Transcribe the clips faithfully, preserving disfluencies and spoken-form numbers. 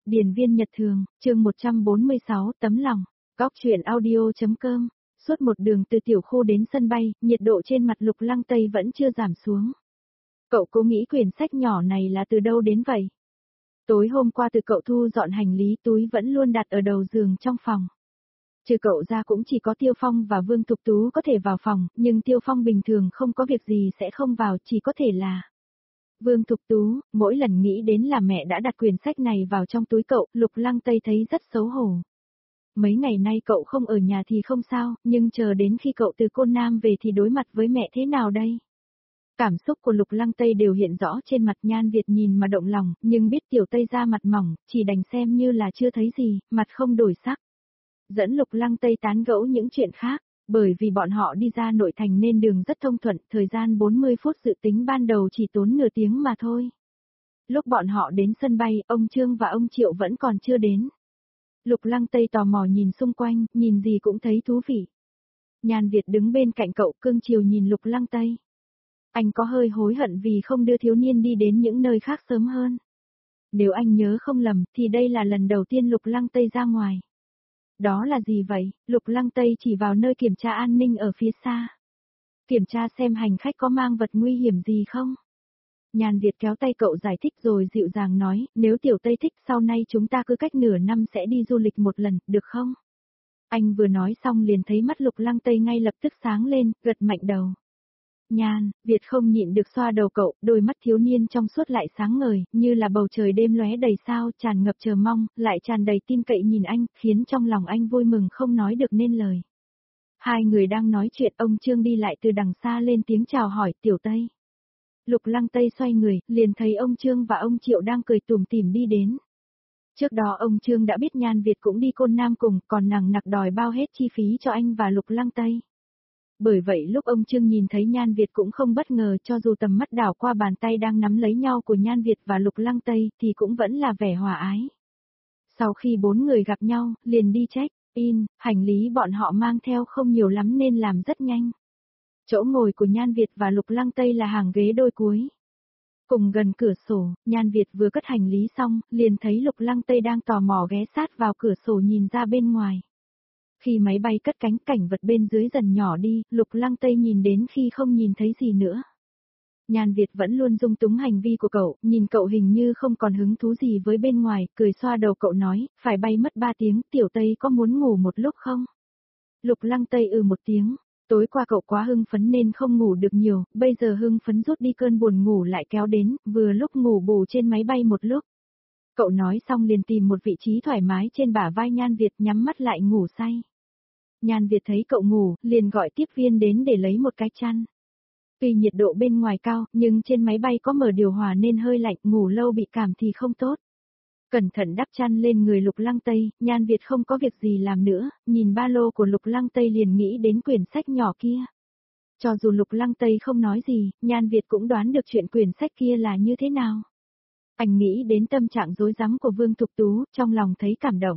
Điền viên Nhật Thường, chương một trăm bốn mươi sáu, tấm lòng. Góc truyện audio.com. Suốt một đường từ tiểu khu đến sân bay, nhiệt độ trên mặt Lục Lăng Tây vẫn chưa giảm xuống. Cậu cố nghĩ quyển sách nhỏ này là từ đâu đến vậy? Tối hôm qua từ cậu thu dọn hành lý, túi vẫn luôn đặt ở đầu giường trong phòng. Trừ cậu ra cũng chỉ có Tiêu Phong và Vương Thục Tú có thể vào phòng, nhưng Tiêu Phong bình thường không có việc gì sẽ không vào, chỉ có thể là Vương Thục Tú. Mỗi lần nghĩ đến là mẹ đã đặt quyển sách này vào trong túi cậu, Lục Lăng Tây thấy rất xấu hổ. Mấy ngày nay cậu không ở nhà thì không sao, nhưng chờ đến khi cậu từ Côn Nam về thì đối mặt với mẹ thế nào đây? Cảm xúc của Lục Lăng Tây đều hiện rõ trên mặt. Nhan Việt nhìn mà động lòng, nhưng biết Tiểu Tây ra mặt mỏng, chỉ đành xem như là chưa thấy gì, mặt không đổi sắc. Dẫn Lục Lăng Tây tán gẫu những chuyện khác, bởi vì bọn họ đi ra nội thành nên đường rất thông thuận, thời gian bốn mươi phút dự tính ban đầu chỉ tốn nửa tiếng mà thôi. Lúc bọn họ đến sân bay, ông Trương và ông Triệu vẫn còn chưa đến. Lục Lăng Tây tò mò nhìn xung quanh, nhìn gì cũng thấy thú vị. Nhan Việt đứng bên cạnh cậu cưng chiều nhìn Lục Lăng Tây. Anh có hơi hối hận vì không đưa thiếu niên đi đến những nơi khác sớm hơn. Nếu anh nhớ không lầm thì đây là lần đầu tiên Lục Lăng Tây ra ngoài. Đó là gì vậy? Lục Lăng Tây chỉ vào nơi kiểm tra an ninh ở phía xa. Kiểm tra xem hành khách có mang vật nguy hiểm gì không? Nhan Việt kéo tay cậu giải thích rồi dịu dàng nói, nếu Tiểu Tây thích sau này chúng ta cứ cách nửa năm sẽ đi du lịch một lần, được không? Anh vừa nói xong liền thấy mắt Lục Lăng Tây ngay lập tức sáng lên, gật mạnh đầu. Nhan Việt không nhịn được xoa đầu cậu, đôi mắt thiếu niên trong suốt lại sáng ngời, như là bầu trời đêm lóe đầy sao, tràn ngập chờ mong, lại tràn đầy tin cậy nhìn anh, khiến trong lòng anh vui mừng không nói được nên lời. Hai người đang nói chuyện, ông Trương đi lại từ đằng xa lên tiếng chào hỏi, Tiểu Tây. Lục Lăng Tây xoay người, liền thấy ông Trương và ông Triệu đang cười tủm tỉm đi đến. Trước đó ông Trương đã biết Nhan Việt cũng đi Côn Nam cùng, còn nằng nặc đòi bao hết chi phí cho anh và Lục Lăng Tây. Bởi vậy lúc ông Trương nhìn thấy Nhan Việt cũng không bất ngờ, cho dù tầm mắt đảo qua bàn tay đang nắm lấy nhau của Nhan Việt và Lục Lăng Tây thì cũng vẫn là vẻ hòa ái. Sau khi bốn người gặp nhau, liền đi check in, hành lý bọn họ mang theo không nhiều lắm nên làm rất nhanh. Chỗ ngồi của Nhan Việt và Lục Lăng Tây là hàng ghế đôi cuối. Cùng gần cửa sổ, Nhan Việt vừa cất hành lý xong, liền thấy Lục Lăng Tây đang tò mò ghé sát vào cửa sổ nhìn ra bên ngoài. Khi máy bay cất cánh, cảnh vật bên dưới dần nhỏ đi, Lục Lăng Tây nhìn đến khi không nhìn thấy gì nữa. Nhan Việt vẫn luôn dung túng hành vi của cậu, nhìn cậu hình như không còn hứng thú gì với bên ngoài, cười xoa đầu cậu nói, phải bay mất ba tiếng, Tiểu Tây có muốn ngủ một lúc không? Lục Lăng Tây ừ một tiếng, tối qua cậu quá hưng phấn nên không ngủ được nhiều, bây giờ hưng phấn rút đi cơn buồn ngủ lại kéo đến, vừa lúc ngủ bù trên máy bay một lúc. Cậu nói xong liền tìm một vị trí thoải mái trên bả vai Nhan Việt, nhắm mắt lại ngủ say. Nhan Việt thấy cậu ngủ, liền gọi tiếp viên đến để lấy một cái chăn. Tuy nhiệt độ bên ngoài cao, nhưng trên máy bay có mở điều hòa nên hơi lạnh, ngủ lâu bị cảm thì không tốt. Cẩn thận đắp chăn lên người Lục Lăng Tây, Nhan Việt không có việc gì làm nữa, nhìn ba lô của Lục Lăng Tây liền nghĩ đến quyển sách nhỏ kia. Cho dù Lục Lăng Tây không nói gì, Nhan Việt cũng đoán được chuyện quyển sách kia là như thế nào. Anh nghĩ đến tâm trạng rối rắm của Vương Thục Tú, trong lòng thấy cảm động.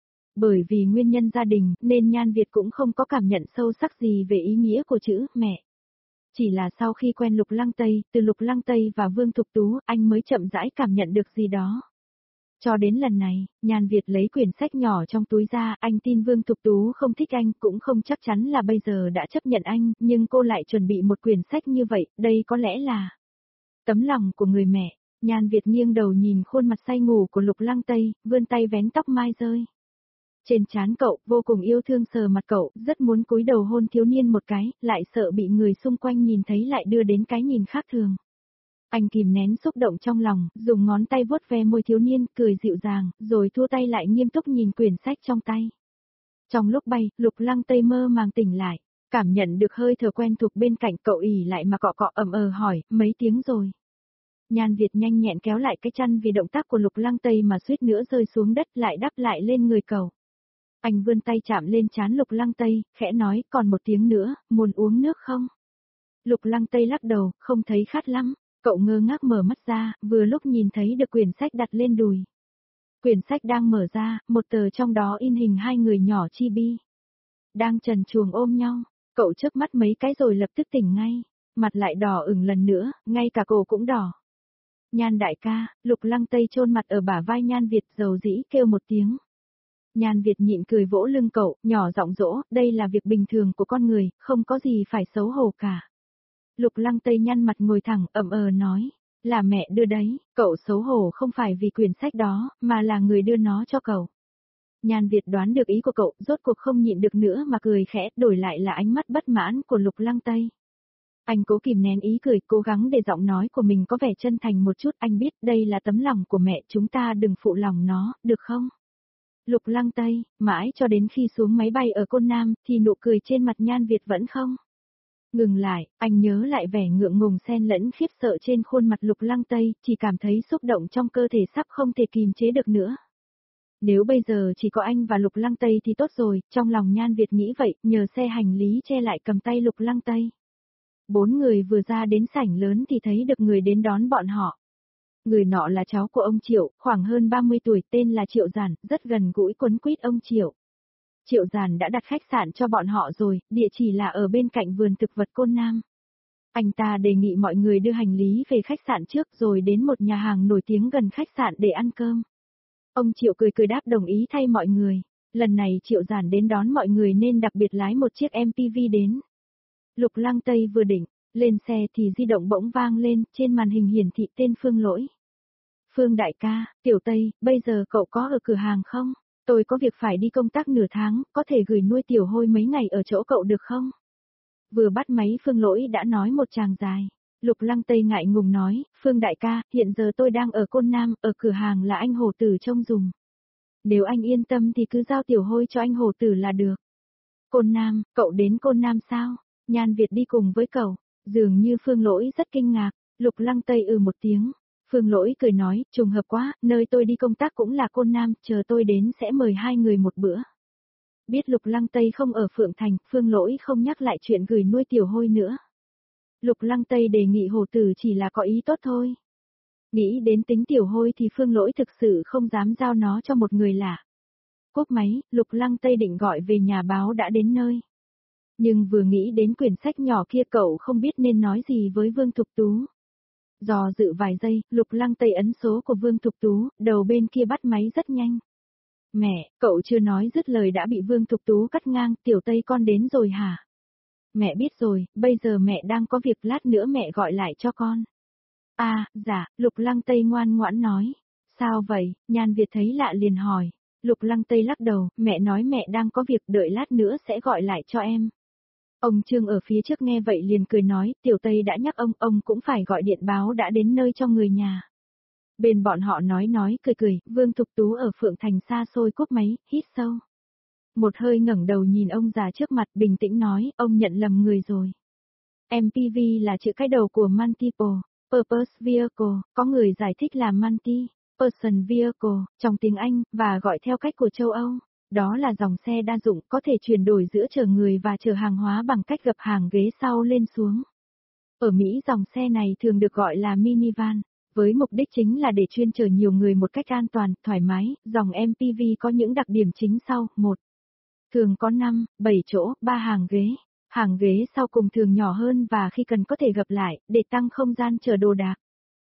Bởi vì nguyên nhân gia đình, nên Nhan Việt cũng không có cảm nhận sâu sắc gì về ý nghĩa của chữ mẹ. Chỉ là sau khi quen Lục Lăng Tây, từ Lục Lăng Tây và Vương Thục Tú, anh mới chậm rãi cảm nhận được gì đó. Cho đến lần này, Nhan Việt lấy quyển sách nhỏ trong túi ra, anh tin Vương Thục Tú không thích anh, cũng không chắc chắn là bây giờ đã chấp nhận anh, nhưng cô lại chuẩn bị một quyển sách như vậy, đây có lẽ là tấm lòng của người mẹ. Nhan Việt nghiêng đầu nhìn khuôn mặt say ngủ của Lục Lăng Tây, vươn tay vén tóc mai rơi trên trán cậu, vô cùng yêu thương sờ mặt cậu, rất muốn cúi đầu hôn thiếu niên một cái, lại sợ bị người xung quanh nhìn thấy lại đưa đến cái nhìn khác thường. Anh kìm nén xúc động trong lòng, dùng ngón tay vuốt ve môi thiếu niên, cười dịu dàng, rồi thua tay lại nghiêm túc nhìn quyển sách trong tay. Trong lúc bay, Lục Lăng Tây mơ màng tỉnh lại, cảm nhận được hơi thở quen thuộc bên cạnh cậu, ỉ lại mà cọ cọ ầm ờ hỏi, mấy tiếng rồi. Nhan Việt nhanh nhẹn kéo lại cái chăn vì động tác của Lục Lăng Tây mà suýt nữa rơi xuống đất, lại đắp lại lên người cậu. Anh vươn tay chạm lên trán Lục Lăng Tây, khẽ nói, còn một tiếng nữa, muốn uống nước không? Lục Lăng Tây lắc đầu, không thấy khát lắm. Cậu ngơ ngác mở mắt ra, vừa lúc nhìn thấy được quyển sách đặt lên đùi. Quyển sách đang mở ra, một tờ trong đó in hình hai người nhỏ chibi. Đang trần truồng ôm nhau, cậu chớp mắt mấy cái rồi lập tức tỉnh ngay, mặt lại đỏ ửng lần nữa, ngay cả cổ cũng đỏ. Nhan đại ca, Lục Lăng Tây chôn mặt ở bả vai Nhan Việt dầu dĩ kêu một tiếng. Nhan Việt nhịn cười vỗ lưng cậu, nhỏ giọng dỗ, đây là việc bình thường của con người, không có gì phải xấu hổ cả. Lục Lăng Tây nhăn mặt ngồi thẳng, ậm ờ nói, là mẹ đưa đấy, cậu xấu hổ không phải vì quyển sách đó, mà là người đưa nó cho cậu. Nhan Việt đoán được ý của cậu, rốt cuộc không nhịn được nữa mà cười khẽ, đổi lại là ánh mắt bất mãn của Lục Lăng Tây. Anh cố kìm nén ý cười, cố gắng để giọng nói của mình có vẻ chân thành một chút, anh biết đây là tấm lòng của mẹ, chúng ta đừng phụ lòng nó, được không? Lục Lăng Tây, mãi cho đến khi xuống máy bay ở Côn Nam, thì nụ cười trên mặt Nhan Việt vẫn không ngừng lại, anh nhớ lại vẻ ngượng ngùng xen lẫn khiếp sợ trên khuôn mặt Lục Lăng Tây, chỉ cảm thấy xúc động trong cơ thể sắp không thể kìm chế được nữa. Nếu bây giờ chỉ có anh và Lục Lăng Tây thì tốt rồi, trong lòng Nhan Việt nghĩ vậy, nhờ xe hành lý che lại cầm tay Lục Lăng Tây. Bốn người vừa ra đến sảnh lớn thì thấy được người đến đón bọn họ. Người nọ là cháu của ông Triệu, khoảng hơn ba mươi tuổi, tên là Triệu Giản, rất gần gũi quấn quýt ông Triệu. Triệu Giản đã đặt khách sạn cho bọn họ rồi, địa chỉ là ở bên cạnh vườn thực vật Côn Nam. Anh ta đề nghị mọi người đưa hành lý về khách sạn trước rồi đến một nhà hàng nổi tiếng gần khách sạn để ăn cơm. Ông Triệu cười cười đáp đồng ý thay mọi người. Lần này Triệu Giản đến đón mọi người nên đặc biệt lái một chiếc em pê vê đến. Lục Lăng Tây vừa định lên xe thì di động bỗng vang lên, trên màn hình hiển thị tên Phương Lỗi. Phương đại ca, Tiểu Tây, bây giờ cậu có ở cửa hàng không? Tôi có việc phải đi công tác nửa tháng, có thể gửi nuôi Tiểu Hôi mấy ngày ở chỗ cậu được không? Vừa bắt máy Phương Lỗi đã nói một tràng dài. Lục Lăng Tây ngại ngùng nói, Phương đại ca, hiện giờ tôi đang ở Côn Nam, ở cửa hàng là anh Hổ Tử trông dùng. Nếu anh yên tâm thì cứ giao Tiểu Hôi cho anh Hổ Tử là được. Côn Nam, cậu đến Côn Nam sao? Nhan Việt đi cùng với cậu. Dường như Phương Lỗi rất kinh ngạc, Lục Lăng Tây ừ một tiếng. Phương Lỗi cười nói, trùng hợp quá, nơi tôi đi công tác cũng là Côn Nam, chờ tôi đến sẽ mời hai người một bữa. Biết Lục Lăng Tây không ở Phượng Thành, Phương Lỗi không nhắc lại chuyện gửi nuôi Tiểu Hôi nữa. Lục Lăng Tây đề nghị Hổ Tử chỉ là có ý tốt thôi. Nghĩ đến tính Tiểu Hôi thì Phương Lỗi thực sự không dám giao nó cho một người lạ. Cúp máy, Lục Lăng Tây định gọi về nhà báo đã đến nơi. Nhưng vừa nghĩ đến quyển sách nhỏ kia cậu không biết nên nói gì với Vương Thục Tú. Dò dự vài giây, Lục Lăng Tây ấn số của Vương Thục Tú, đầu bên kia bắt máy rất nhanh. Mẹ, cậu chưa nói dứt lời đã bị Vương Thục Tú cắt ngang, Tiểu Tây con đến rồi hả? Mẹ biết rồi, bây giờ mẹ đang có việc, lát nữa mẹ gọi lại cho con. À, dạ, Lục Lăng Tây ngoan ngoãn nói. Sao vậy? Nhan Việt thấy lạ liền hỏi. Lục Lăng Tây lắc đầu, mẹ nói mẹ đang có việc, đợi lát nữa sẽ gọi lại cho em. Ông Trương ở phía trước nghe vậy liền cười nói, Tiểu Tây đã nhắc ông, ông cũng phải gọi điện báo đã đến nơi cho người nhà. Bên bọn họ nói nói cười cười, Vương Thục Tú ở Phượng Thành xa xôi cúp máy, hít sâu. Một hơi ngẩng đầu nhìn ông già trước mặt bình tĩnh nói, ông nhận lầm người rồi. em pê vê là chữ cái đầu của Multiple Purpose Vehicle, có người giải thích là Multi-Person Vehicle, trong tiếng Anh, và gọi theo cách của châu Âu. Đó là dòng xe đa dụng có thể chuyển đổi giữa chở người và chở hàng hóa bằng cách gập hàng ghế sau lên xuống. Ở Mỹ dòng xe này thường được gọi là minivan, với mục đích chính là để chuyên chở nhiều người một cách an toàn, thoải mái. Dòng em pê vê có những đặc điểm chính sau. một. Thường có năm, bảy chỗ, ba hàng ghế. Hàng ghế sau cùng thường nhỏ hơn và khi cần có thể gập lại, để tăng không gian chở đồ đạc.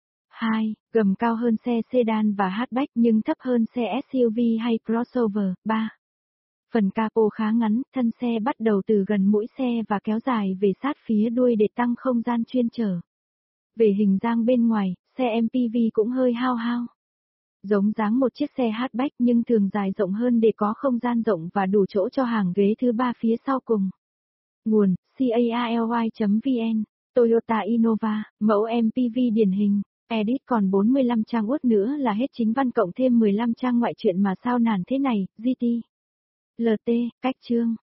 hai. Gầm cao hơn xe sedan và hatchback nhưng thấp hơn xe ét u vê hay crossover. ba. Phần capo khá ngắn, thân xe bắt đầu từ gần mũi xe và kéo dài về sát phía đuôi để tăng không gian chuyên chở. Về hình dáng bên ngoài, xe em pê vê cũng hơi hao hao. Giống dáng một chiếc xe hatchback nhưng thường dài rộng hơn để có không gian rộng và đủ chỗ cho hàng ghế thứ ba phía sau cùng. Nguồn, carly chấm vn, Toyota Innova, mẫu em pê vê điển hình. Edit còn bốn mươi lăm trang uất nữa là hết chính văn cộng thêm mười lăm trang ngoại truyện mà sao nản thế này, giê tê. lờ tê, cách chương.